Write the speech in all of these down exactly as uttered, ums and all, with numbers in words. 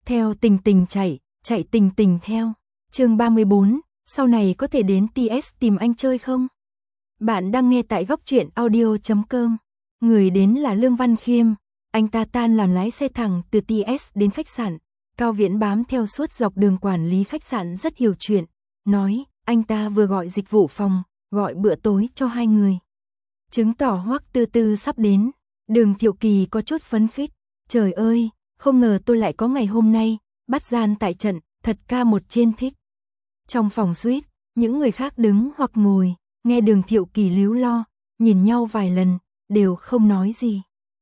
theo tình tình chạy, chạy tình tình theo. Chương ba mươi bốn, sau này có thể đến tê ét tìm anh chơi không? Bạn đang nghe tại góc truyện audio chấm com. Người đến là Lương Văn Khiêm, anh ta tan làm lái xe thẳng từ tê ét đến khách sạn. Cao Viễn bám theo suốt dọc đường, quản lý khách sạn rất hiểu chuyện, nói anh ta vừa gọi dịch vụ phòng, gọi bữa tối cho hai người. Chứng tỏ Hoắc Tư Tư sắp đến. Đường Thiệu Kỳ có chút phấn khích, trời ơi, không ngờ tôi lại có ngày hôm nay, bắt gian tại trận, thật ca một trên thích. Trong phòng suite, những người khác đứng hoặc ngồi, nghe Đường Thiệu Kỳ líu lo, nhìn nhau vài lần, đều không nói gì.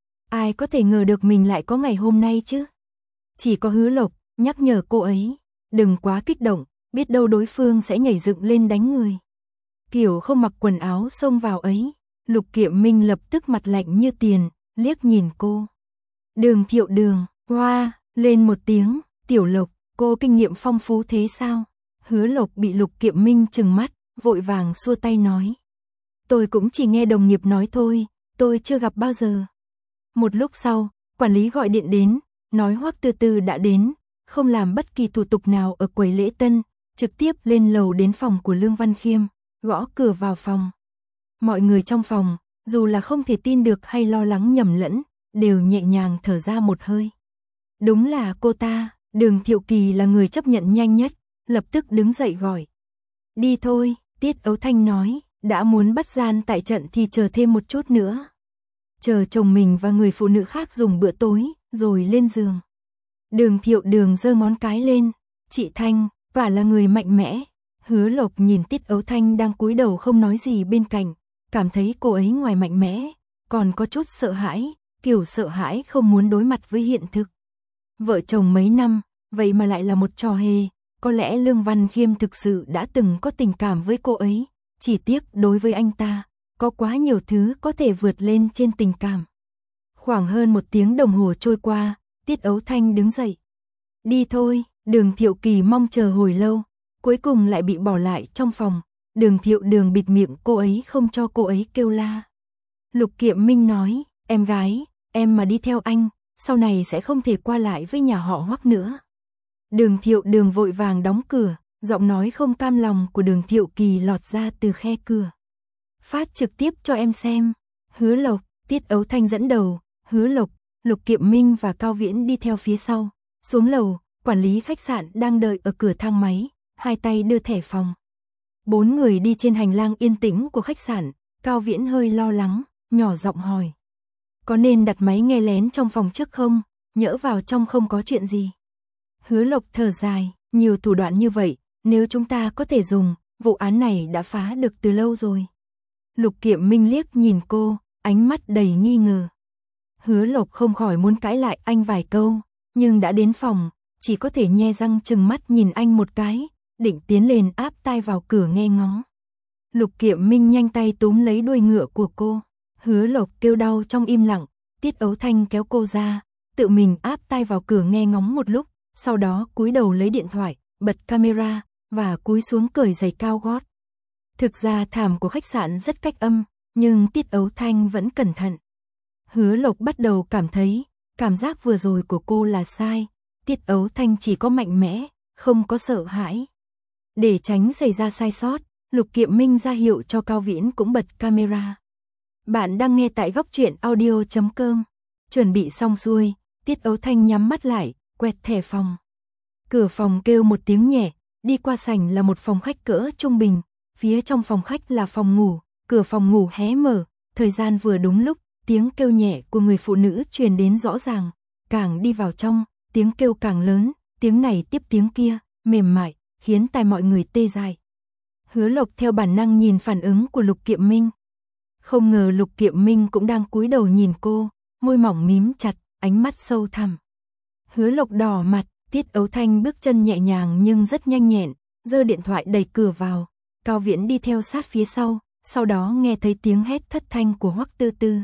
Ai có thể ngờ được mình lại có ngày hôm nay chứ? Chỉ có Hứa Lộc nhắc nhở cô ấy, đừng quá kích động, biết đâu đối phương sẽ nhảy dựng lên đánh người. Kiểu không mặc quần áo xông vào ấy, Lục Kiệm Minh lập tức mặt lạnh như tiền, liếc nhìn cô. Đường Thiệu Đường, hoa, lên một tiếng, Tiểu Lộc, cô kinh nghiệm phong phú thế sao? Hứa Lộc bị Lục Kiệm Minh trừng mắt, vội vàng xua tay nói. Tôi cũng chỉ nghe đồng nghiệp nói thôi, tôi chưa gặp bao giờ. Một lúc sau, quản lý gọi điện đến, nói Hoắc Tư Tư đã đến, không làm bất kỳ thủ tục nào ở quầy lễ tân, trực tiếp lên lầu đến phòng của Lương Văn Khiêm, gõ cửa vào phòng. Mọi người trong phòng, dù là không thể tin được hay lo lắng nhầm lẫn, đều nhẹ nhàng thở ra một hơi. Đúng là cô ta. Đường Thiệu Kỳ là người chấp nhận nhanh nhất, lập tức đứng dậy gọi. Đi thôi, Tiết Ấu Thanh nói, đã muốn bắt gian tại trận thì chờ thêm một chút nữa. Chờ chồng mình và người phụ nữ khác dùng bữa tối, rồi lên giường. Đường Thiệu Đường giơ ngón cái lên, chị Thanh, quả là người mạnh mẽ. Hứa Lộc nhìn Tiết Ấu Thanh đang cúi đầu không nói gì bên cạnh, cảm thấy cô ấy ngoài mạnh mẽ, còn có chút sợ hãi, kiểu sợ hãi không muốn đối mặt với hiện thực. Vợ chồng mấy năm, vậy mà lại là một trò hề, có lẽ Lương Văn Khiêm thực sự đã từng có tình cảm với cô ấy, chỉ tiếc đối với anh ta, có quá nhiều thứ có thể vượt lên trên tình cảm. Khoảng hơn một tiếng đồng hồ trôi qua, Tiết Ấu Thanh đứng dậy. Đi thôi, Đường Thiệu Kỳ mong chờ hồi lâu, cuối cùng lại bị bỏ lại trong phòng. Đường Thiệu Đường bịt miệng cô ấy không cho cô ấy kêu la. Lục Kiệm Minh nói, em gái, em mà đi theo anh, sau này sẽ không thể qua lại với nhà họ Hoắc nữa. Đường Thiệu Đường vội vàng đóng cửa, giọng nói không cam lòng của Đường Thiệu Kỳ lọt ra từ khe cửa. Phát trực tiếp cho em xem. Hứa Lộc, Tiết Ấu Thanh dẫn đầu, Hứa Lộc, Lục Kiệm Minh và Cao Viễn đi theo phía sau. Xuống lầu, quản lý khách sạn đang đợi ở cửa thang máy, hai tay đưa thẻ phòng. Bốn người đi trên hành lang yên tĩnh của khách sạn, Cao Viễn hơi lo lắng, nhỏ giọng hỏi. Có nên đặt máy nghe lén trong phòng trước không? Nhỡ vào trong không có chuyện gì. Hứa Lộc thở dài, nhiều thủ đoạn như vậy, nếu chúng ta có thể dùng, vụ án này đã phá được từ lâu rồi. Lục Kiệm Minh liếc nhìn cô, ánh mắt đầy nghi ngờ. Hứa Lộc không khỏi muốn cãi lại anh vài câu, nhưng đã đến phòng, chỉ có thể nhe răng trừng mắt nhìn anh một cái, định tiến lên áp tai vào cửa nghe ngóng. Lục Kiệm Minh nhanh tay túm lấy đuôi ngựa của cô. Hứa Lộc kêu đau trong im lặng, Tiết Ấu Thanh kéo cô ra, tự mình áp tai vào cửa nghe ngóng một lúc, sau đó cúi đầu lấy điện thoại, bật camera, và cúi xuống cởi giày cao gót. Thực ra thảm của khách sạn rất cách âm, nhưng Tiết Ấu Thanh vẫn cẩn thận. Hứa Lộc bắt đầu cảm thấy, cảm giác vừa rồi của cô là sai, Tiết Ấu Thanh chỉ có mạnh mẽ, không có sợ hãi. Để tránh xảy ra sai sót, Lục Kiệm Minh ra hiệu cho Cao Viễn cũng bật camera. Bạn đang nghe tại góc truyện audio chấm com. Chuẩn bị xong xuôi, Tiết Ấu Thanh nhắm mắt lại, quẹt thẻ phòng. Cửa phòng kêu một tiếng nhẹ, đi qua sảnh là một phòng khách cỡ trung bình, phía trong phòng khách là phòng ngủ, cửa phòng ngủ hé mở, thời gian vừa đúng lúc, tiếng kêu nhẹ của người phụ nữ truyền đến rõ ràng, càng đi vào trong, tiếng kêu càng lớn, tiếng này tiếp tiếng kia, mềm mại, khiến tai mọi người tê dại. Hứa Lộc theo bản năng nhìn phản ứng của Lục Kiệm Minh. Không ngờ Lục Kiệm Minh cũng đang cúi đầu nhìn cô, môi mỏng mím chặt, ánh mắt sâu thẳm. Hứa Lộc đỏ mặt, Tiết Ấu Thanh bước chân nhẹ nhàng nhưng rất nhanh nhẹn, giơ điện thoại đẩy cửa vào. Cao Viễn đi theo sát phía sau, sau đó nghe thấy tiếng hét thất thanh của Hoắc Tư Tư.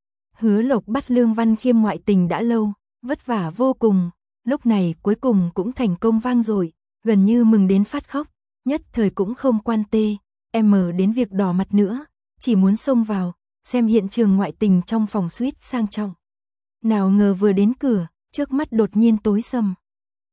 Hứa Lộc bắt Lương Văn Khiêm ngoại tình đã lâu, vất vả vô cùng, lúc này cuối cùng cũng thành công vang dội, gần như mừng đến phát khóc, nhất thời cũng không quan tê, em đến việc đỏ mặt nữa, chỉ muốn xông vào, xem hiện trường ngoại tình trong phòng suite sang trọng. Nào ngờ vừa đến cửa, trước mắt đột nhiên tối sầm.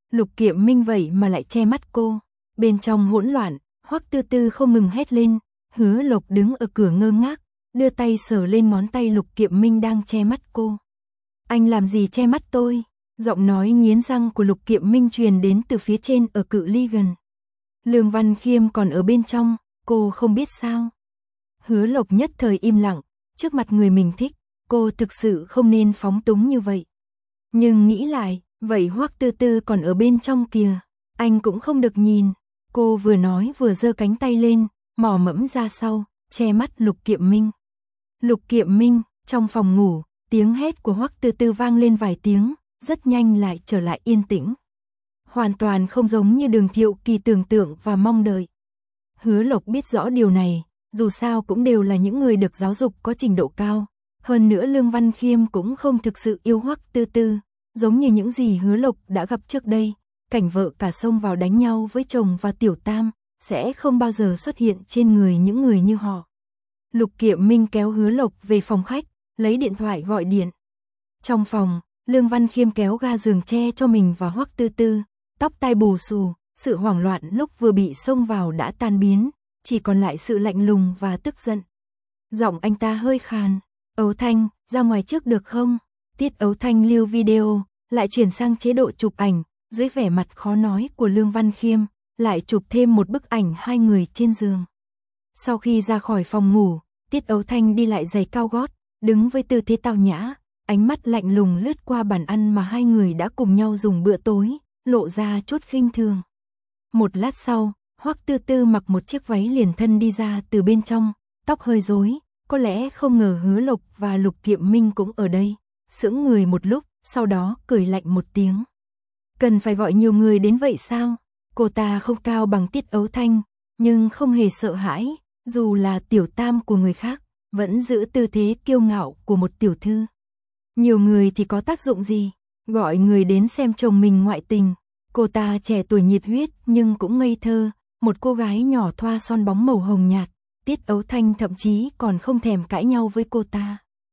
Lục Kiệm Minh vậy mà lại che mắt cô. Bên trong hỗn loạn, Hoắc Tư Tư không ngừng hét lên. Hứa Lộc đứng ở cửa ngơ ngác, đưa tay sờ lên ngón tay Lục Kiệm Minh đang che mắt cô. Anh làm gì che mắt tôi? Giọng nói nghiến răng của Lục Kiệm Minh truyền đến từ phía trên ở cự ly gần. Lương Văn Khiêm còn ở bên trong, cô không biết sao? Hứa Lộc nhất thời im lặng, trước mặt người mình thích, cô thực sự không nên phóng túng như vậy. Nhưng nghĩ lại, vậy Hoắc Tư Tư còn ở bên trong kìa, anh cũng không được nhìn. Cô vừa nói vừa giơ cánh tay lên, mò mẫm ra sau, che mắt Lục Kiệm Minh. Lục Kiệm Minh, trong phòng ngủ, tiếng hét của Hoắc Tư Tư vang lên vài tiếng, rất nhanh lại trở lại yên tĩnh. Hoàn toàn không giống như Đường Thiệu Kỳ tưởng tượng và mong đợi. Hứa Lộc biết rõ điều này, dù sao cũng đều là những người được giáo dục có trình độ cao. Hơn nữa Lương Văn Khiêm cũng không thực sự yêu Hoắc Tư Tư, giống như những gì Hứa Lộc đã gặp trước đây. Cảnh vợ cả xông vào đánh nhau với chồng và tiểu tam, sẽ không bao giờ xuất hiện trên người những người như họ. Lục Kiệm Minh kéo Hứa Lộc về phòng khách, lấy điện thoại gọi điện. Trong phòng, Lương Văn Khiêm kéo ga giường che cho mình và Hoắc Tư Tư, tóc tai bù xù, sự hoảng loạn lúc vừa bị xông vào đã tan biến, chỉ còn lại sự lạnh lùng và tức giận. Giọng anh ta hơi khàn, Ấu Thanh, ra ngoài trước được không? Tiết Ấu Thanh lưu video, lại chuyển sang chế độ chụp ảnh, dưới vẻ mặt khó nói của Lương Văn Khiêm, lại chụp thêm một bức ảnh hai người trên giường. Sau khi ra khỏi phòng ngủ, Tiết Ấu Thanh đi lại giày cao gót, đứng với tư thế tao nhã, ánh mắt lạnh lùng lướt qua bàn ăn mà hai người đã cùng nhau dùng bữa tối, lộ ra chút khinh thường. Một lát sau, Hoắc Tư Tư mặc một chiếc váy liền thân đi ra từ bên trong, tóc hơi rối, có lẽ không ngờ Hứa Lộc và Lục Kiệm Minh cũng ở đây, sững người một lúc, sau đó cười lạnh một tiếng. Cần phải gọi nhiều người đến vậy sao? Cô ta không cao bằng Tiết Ấu Thanh, nhưng không hề sợ hãi, dù là tiểu tam của người khác, vẫn giữ tư thế kiêu ngạo của một tiểu thư. Nhiều người thì có tác dụng gì? Gọi người đến xem chồng mình ngoại tình. Cô ta trẻ tuổi nhiệt huyết nhưng cũng ngây thơ, một cô gái nhỏ thoa son bóng màu hồng nhạt. Tiết Ấu Thanh thậm chí còn không thèm cãi nhau với cô ta.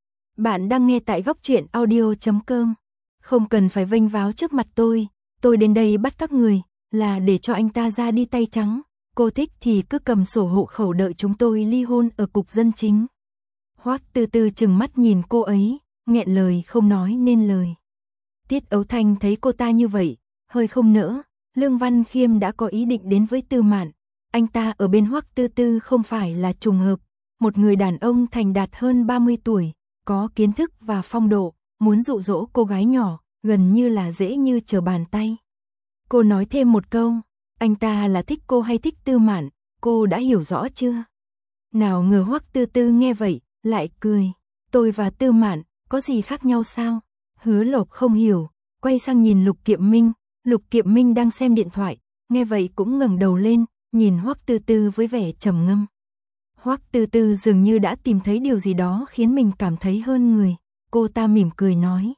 Bạn đang nghe tại góc truyện audio chấm com. Không cần phải vênh váo trước mặt tôi, tôi đến đây bắt các người, là để cho anh ta ra đi tay trắng. Cô thích thì cứ cầm sổ hộ khẩu đợi chúng tôi ly hôn ở cục dân chính. Hoắc Tư Tư trừng mắt nhìn cô ấy, nghẹn lời không nói nên lời. Tiết Ấu Thanh thấy cô ta như vậy, hơi không nỡ. Lương Văn Khiêm đã có ý định đến với Tư Mạn. Anh ta ở bên Hoắc Tư Tư không phải là trùng hợp. Một người đàn ông thành đạt hơn ba mươi tuổi, có kiến thức và phong độ, muốn dụ dỗ cô gái nhỏ, gần như là dễ như trở bàn tay. Cô nói thêm một câu, anh ta là thích cô hay thích Tư Mạn, cô đã hiểu rõ chưa? Nào ngờ Hoắc Tư Tư nghe vậy, lại cười. Tôi và Tư Mạn, có gì khác nhau sao? Hứa Lộc không hiểu, quay sang nhìn Lục Kiệm Minh. Lục Kiệm Minh đang xem điện thoại, nghe vậy cũng ngẩng đầu lên, nhìn Hoắc Tư Tư với vẻ trầm ngâm. Hoắc Tư Tư dường như đã tìm thấy điều gì đó khiến mình cảm thấy hơn người. Cô ta mỉm cười nói.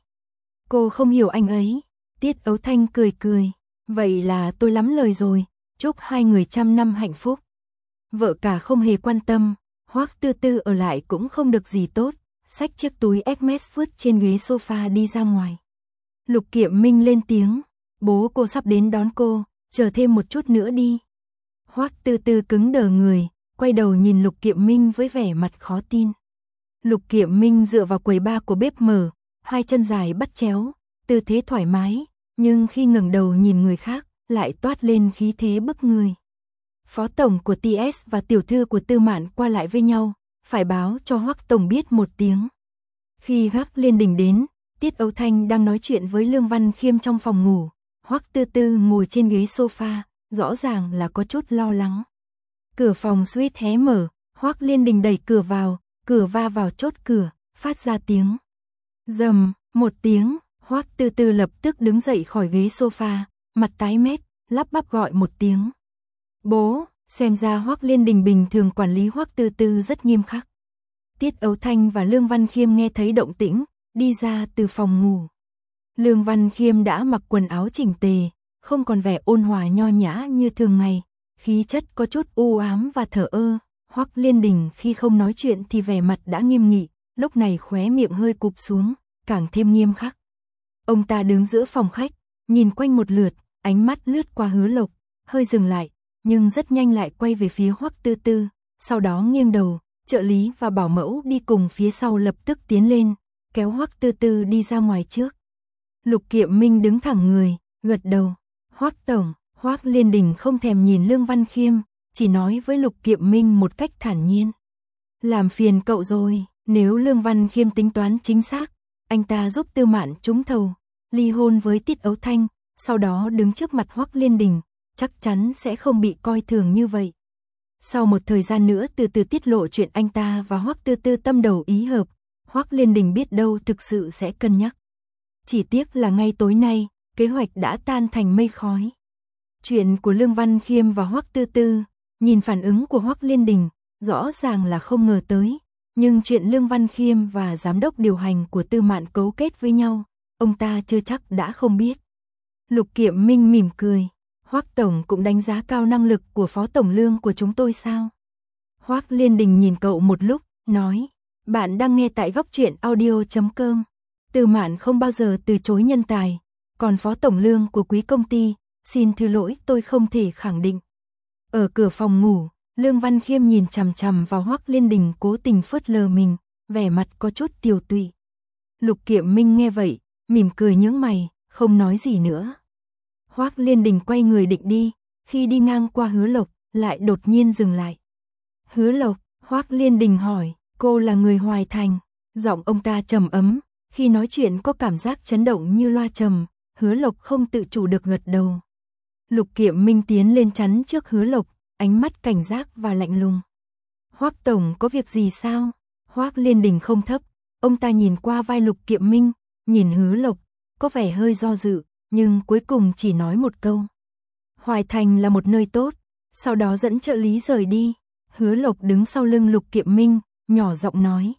Cô không hiểu anh ấy. Tiết Ấu Thanh cười cười. Vậy là tôi lắm lời rồi, chúc hai người trăm năm hạnh phúc. Vợ cả không hề quan tâm, Hoắc Tư Tư ở lại cũng không được gì tốt, xách chiếc túi Hermes vứt trên ghế sofa đi ra ngoài. Lục Kiệm Minh lên tiếng, bố cô sắp đến đón cô, chờ thêm một chút nữa đi. Hoắc Tư Tư cứng đờ người, quay đầu nhìn Lục Kiệm Minh với vẻ mặt khó tin. Lục Kiệm Minh dựa vào quầy bar của bếp mở, hai chân dài bắt chéo, tư thế thoải mái, nhưng khi ngẩng đầu nhìn người khác, lại toát lên khí thế bức người. Phó tổng của tê ét và tiểu thư của Tư Mạn qua lại với nhau, phải báo cho Hoắc tổng biết một tiếng. Khi Hoắc Liên Đình đến, Tiết Ấu Thanh đang nói chuyện với Lương Văn Khiêm trong phòng ngủ, Hoắc Tư Tư ngồi trên ghế sofa, rõ ràng là có chút lo lắng. Cửa phòng suýt hé mở, Hoắc Liên Đình đẩy cửa vào, cửa va vào chốt cửa, phát ra tiếng rầm, một tiếng, Hoắc Tư Tư lập tức đứng dậy khỏi ghế sofa, mặt tái mét, lắp bắp gọi một tiếng. Bố, xem ra Hoắc Liên Đình bình thường quản lý Hoắc Tư Tư rất nghiêm khắc. Tiết Ấu Thanh và Lương Văn Khiêm nghe thấy động tĩnh, đi ra từ phòng ngủ. Lương Văn Khiêm đã mặc quần áo chỉnh tề, không còn vẻ ôn hòa nho nhã như thường ngày, khí chất có chút u ám và thờ ơ. Hoắc Liên Đình khi không nói chuyện thì vẻ mặt đã nghiêm nghị, lúc này khóe miệng hơi cụp xuống, càng thêm nghiêm khắc. Ông ta đứng giữa phòng khách, nhìn quanh một lượt, ánh mắt lướt qua Hứa Lộc, hơi dừng lại, nhưng rất nhanh lại quay về phía Hoắc Tư Tư, sau đó nghiêng đầu, trợ lý và bảo mẫu đi cùng phía sau lập tức tiến lên, kéo Hoắc Tư Tư đi ra ngoài trước. Lục Kiệm Minh đứng thẳng người, gật đầu. Hoắc tổng, Hoắc Liên Đình không thèm nhìn Lương Văn Khiêm, chỉ nói với Lục Kiệm Minh một cách thản nhiên. Làm phiền cậu rồi, nếu Lương Văn Khiêm tính toán chính xác, anh ta giúp Tư Mạn trúng thầu, ly hôn với Tiết Ấu Thanh, sau đó đứng trước mặt Hoắc Liên Đình, chắc chắn sẽ không bị coi thường như vậy. Sau một thời gian nữa từ từ tiết lộ chuyện anh ta và Hoắc Tư Tư tâm đầu ý hợp, Hoắc Liên Đình biết đâu thực sự sẽ cân nhắc. Chỉ tiếc là ngay tối nay, kế hoạch đã tan thành mây khói. Chuyện của Lương Văn Khiêm và Hoắc Tư Tư, nhìn phản ứng của Hoắc Liên Đình, rõ ràng là không ngờ tới, nhưng chuyện Lương Văn Khiêm và giám đốc điều hành của Tư Mạn cấu kết với nhau, ông ta chưa chắc đã không biết. Lục Kiệm Minh mỉm cười, Hoắc tổng cũng đánh giá cao năng lực của phó tổng Lương của chúng tôi sao? Hoắc Liên Đình nhìn cậu một lúc, nói, bạn đang nghe tại góc truyện audio chấm com. Tư Mạn không bao giờ từ chối nhân tài, còn phó tổng Lương của quý công ty, xin thứ lỗi tôi không thể khẳng định. Ở cửa phòng ngủ, Lương Văn Khiêm nhìn chằm chằm vào Hoắc Liên Đình cố tình phớt lờ mình, vẻ mặt có chút tiều tụy. Lục Kiệm Minh nghe vậy, mỉm cười nhướng mày, không nói gì nữa. Hoắc Liên Đình quay người định đi, khi đi ngang qua Hứa Lộc, lại đột nhiên dừng lại. Hứa Lộc, Hoắc Liên Đình hỏi, cô là người Hoài Thành, giọng ông ta trầm ấm, khi nói chuyện có cảm giác chấn động như loa trầm, Hứa Lộc không tự chủ được gật đầu. Lục Kiệm Minh tiến lên chắn trước Hứa Lộc, ánh mắt cảnh giác và lạnh lùng. Hoắc tổng có việc gì sao? Hoắc Liên Đình không thấp, ông ta nhìn qua vai Lục Kiệm Minh, nhìn Hứa Lộc, có vẻ hơi do dự, nhưng cuối cùng chỉ nói một câu. Hoài Thành là một nơi tốt, sau đó dẫn trợ lý rời đi. Hứa Lộc đứng sau lưng Lục Kiệm Minh, nhỏ giọng nói.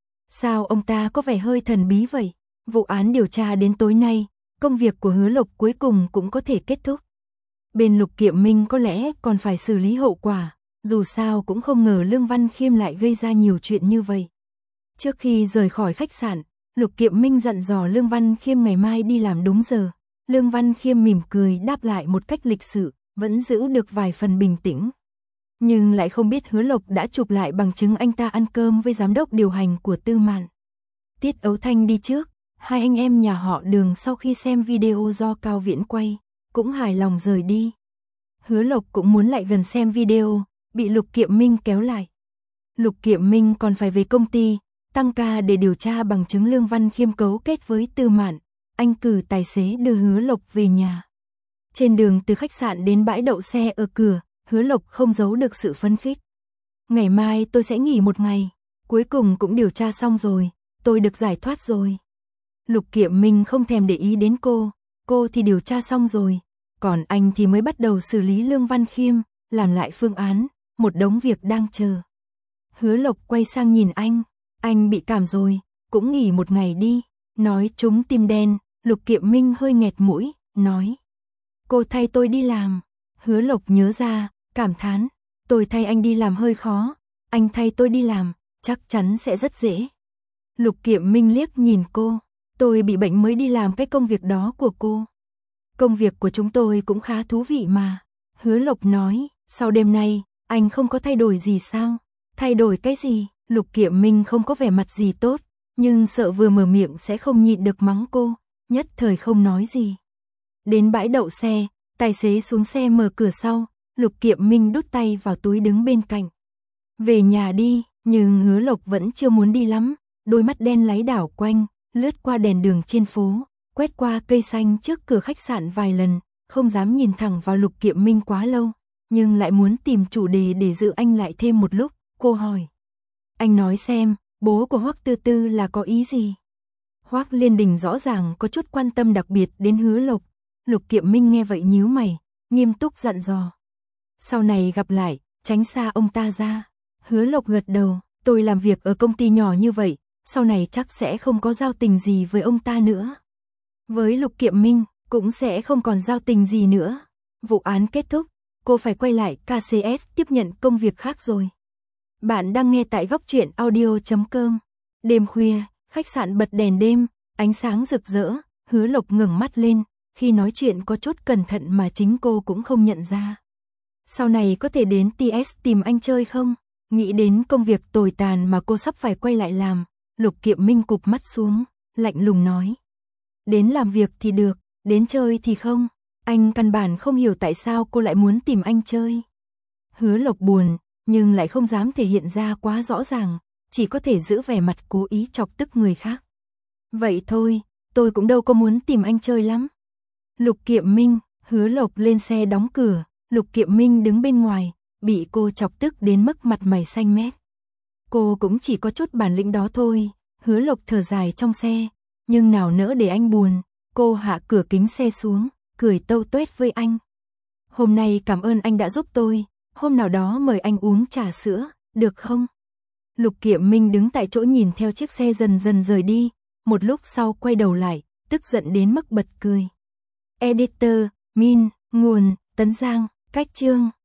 Sao ông ta có vẻ hơi thần bí vậy? Vụ án điều tra đến tối nay, công việc của Hứa Lộc cuối cùng cũng có thể kết thúc. Bên Lục Kiệm Minh có lẽ còn phải xử lý hậu quả, dù sao cũng không ngờ Lương Văn Khiêm lại gây ra nhiều chuyện như vậy. Trước khi rời khỏi khách sạn, Lục Kiệm Minh dặn dò Lương Văn Khiêm ngày mai đi làm đúng giờ. Lương Văn Khiêm mỉm cười đáp lại một cách lịch sự, vẫn giữ được vài phần bình tĩnh. Nhưng lại không biết Hứa Lộc đã chụp lại bằng chứng anh ta ăn cơm với giám đốc điều hành của Tư Mạn. Tiết Ấu Thanh đi trước, hai anh em nhà họ Đường sau khi xem video do Cao Viễn quay, cũng hài lòng rời đi. Hứa Lộc cũng muốn lại gần xem video, bị Lục Kiệm Minh kéo lại. Lục Kiệm Minh còn phải về công ty, tăng ca để điều tra bằng chứng Lương Văn Khiêm cấu kết với Tư Mạn. Anh cử tài xế đưa Hứa Lộc về nhà. Trên đường từ khách sạn đến bãi đậu xe ở cửa, Hứa Lộc không giấu được sự phấn khích. Ngày mai tôi sẽ nghỉ một ngày, cuối cùng cũng điều tra xong rồi, tôi được giải thoát rồi. Lục Kiệm Minh không thèm để ý đến cô, cô thì điều tra xong rồi, còn anh thì mới bắt đầu xử lý Lương Văn Khiêm, làm lại phương án, một đống việc đang chờ. Hứa Lộc quay sang nhìn anh, anh bị cảm rồi, cũng nghỉ một ngày đi. Nói trúng tim đen, Lục Kiệm Minh hơi nghẹt mũi, nói. Cô thay tôi đi làm. Hứa Lộc nhớ ra, cảm thán, tôi thay anh đi làm hơi khó, anh thay tôi đi làm, chắc chắn sẽ rất dễ. Lục Kiệm Minh liếc nhìn cô, tôi bị bệnh mới đi làm cái công việc đó của cô. Công việc của chúng tôi cũng khá thú vị mà. Hứa Lộc nói, sau đêm nay, anh không có thay đổi gì sao? Thay đổi cái gì? Lục Kiệm Minh không có vẻ mặt gì tốt, nhưng sợ vừa mở miệng sẽ không nhịn được mắng cô, nhất thời không nói gì. Đến bãi đậu xe, tài xế xuống xe mở cửa sau, Lục Kiệm Minh đút tay vào túi đứng bên cạnh. Về nhà đi, nhưng Hứa Lộc vẫn chưa muốn đi lắm, đôi mắt đen láy đảo quanh, lướt qua đèn đường trên phố, quét qua cây xanh trước cửa khách sạn vài lần, không dám nhìn thẳng vào Lục Kiệm Minh quá lâu, nhưng lại muốn tìm chủ đề để giữ anh lại thêm một lúc, cô hỏi. Anh nói xem, bố của Hoắc Tư Tư là có ý gì? Hoắc Liên Đình rõ ràng có chút quan tâm đặc biệt đến Hứa Lộc. Lục Kiệm Minh nghe vậy nhíu mày, nghiêm túc dặn dò. Sau này gặp lại, tránh xa ông ta ra. Hứa Lộc gật đầu, tôi làm việc ở công ty nhỏ như vậy, sau này chắc sẽ không có giao tình gì với ông ta nữa. Với Lục Kiệm Minh, cũng sẽ không còn giao tình gì nữa. Vụ án kết thúc, cô phải quay lại ca xê ét tiếp nhận công việc khác rồi. Bạn đang nghe tại góc truyện audio chấm com. Đêm khuya, khách sạn bật đèn đêm, ánh sáng rực rỡ, Hứa Lộc ngẩng mắt lên, khi nói chuyện có chút cẩn thận mà chính cô cũng không nhận ra. Sau này có thể đến tê ét tìm anh chơi không? Nghĩ đến công việc tồi tàn mà cô sắp phải quay lại làm, Lục Kiệm Minh cụp mắt xuống, lạnh lùng nói. Đến làm việc thì được, đến chơi thì không. Anh căn bản không hiểu tại sao cô lại muốn tìm anh chơi. Hứa Lộc buồn, nhưng lại không dám thể hiện ra quá rõ ràng, chỉ có thể giữ vẻ mặt cố ý chọc tức người khác. Vậy thôi, tôi cũng đâu có muốn tìm anh chơi lắm. Lục Kiệm Minh, Hứa Lộc lên xe đóng cửa, Lục Kiệm Minh đứng bên ngoài, bị cô chọc tức đến mức mặt mày xanh mét. Cô cũng chỉ có chút bản lĩnh đó thôi, Hứa Lộc thở dài trong xe, nhưng nào nỡ để anh buồn, cô hạ cửa kính xe xuống, cười tâu tuét với anh. Hôm nay cảm ơn anh đã giúp tôi, hôm nào đó mời anh uống trà sữa, được không? Lục Kiệm Minh đứng tại chỗ nhìn theo chiếc xe dần dần rời đi, một lúc sau quay đầu lại, tức giận đến mức bật cười. Editor, Min, nguồn, Tấn Giang, cách chương.